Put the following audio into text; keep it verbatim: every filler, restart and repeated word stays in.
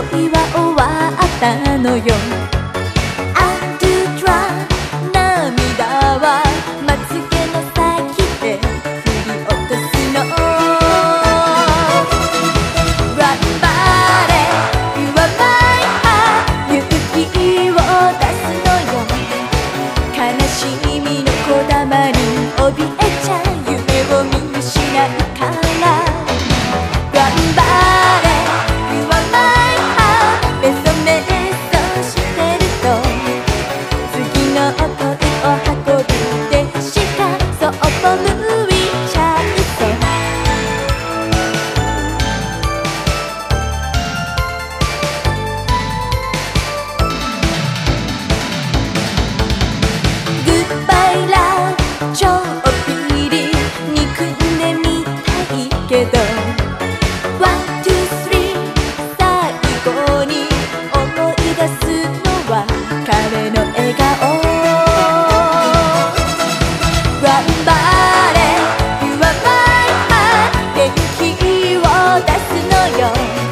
は終わったのよ。アンドゥトラ涙はまつげの先で振り落とすの。頑張れ You are my heart 勇気を出すのよ。悲しみのこだまに怯えちゃう夢を見失うから頑張れ You are my heart メソメソしてると次の恋を運ぶでしかそう思いちゃうとグッバイラブ超ピリ憎んでみたいけどワン、ツー、スリー最後に思い出すのは彼の笑顔。頑張れ You are my heart 元気を出すのよ。